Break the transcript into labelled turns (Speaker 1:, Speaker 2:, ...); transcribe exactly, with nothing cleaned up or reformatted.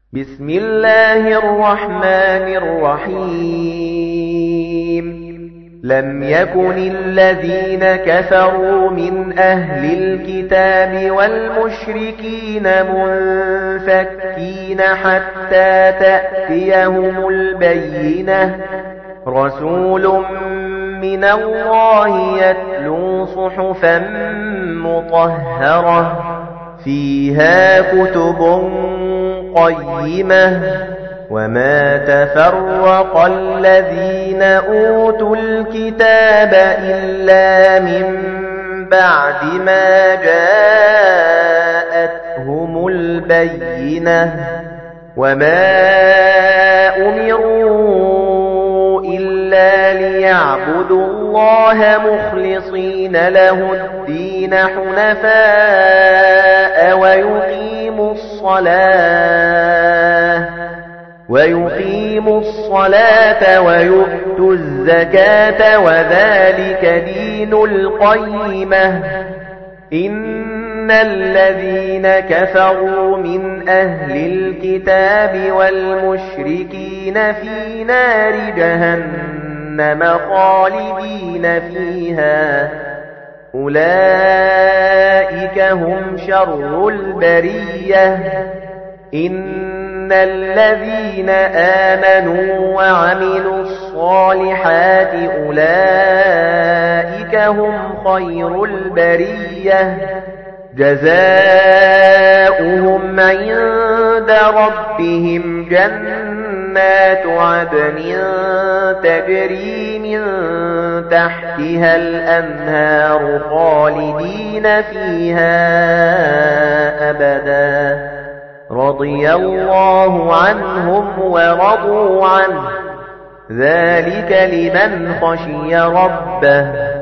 Speaker 1: بسم الله الرحمن الرحيم لم يكن الذين كفروا من أهل الكتاب والمشركين منفكين حتى تأتيهم البينة رسول من الله يتلو صحفا مطهرة فيها كتب قيمة وما تفرق الذين أوتوا الكتاب إلا من بعد ما جاءتهم البينة وما أمروا إلا ليعبدوا الله مخلصين له الدين حنفاء ويقيموا الصلاة ويقيموا الصلاة ويؤتوا الزكاة وذلك دين القيمة إن الذين كفروا من أهل الكتاب والمشركين في نار جهنم خالدين فيها أولئك هم شر البرية إن الذين آمنوا وعملوا الصالحات أولئك هم خير البرية جزاؤهم عند ربهم جنات عدن تجري من تحتها الأنهار خالدين فيها أبدا رضي الله عنهم ورضوا عنه ذلك لمن خشي ربه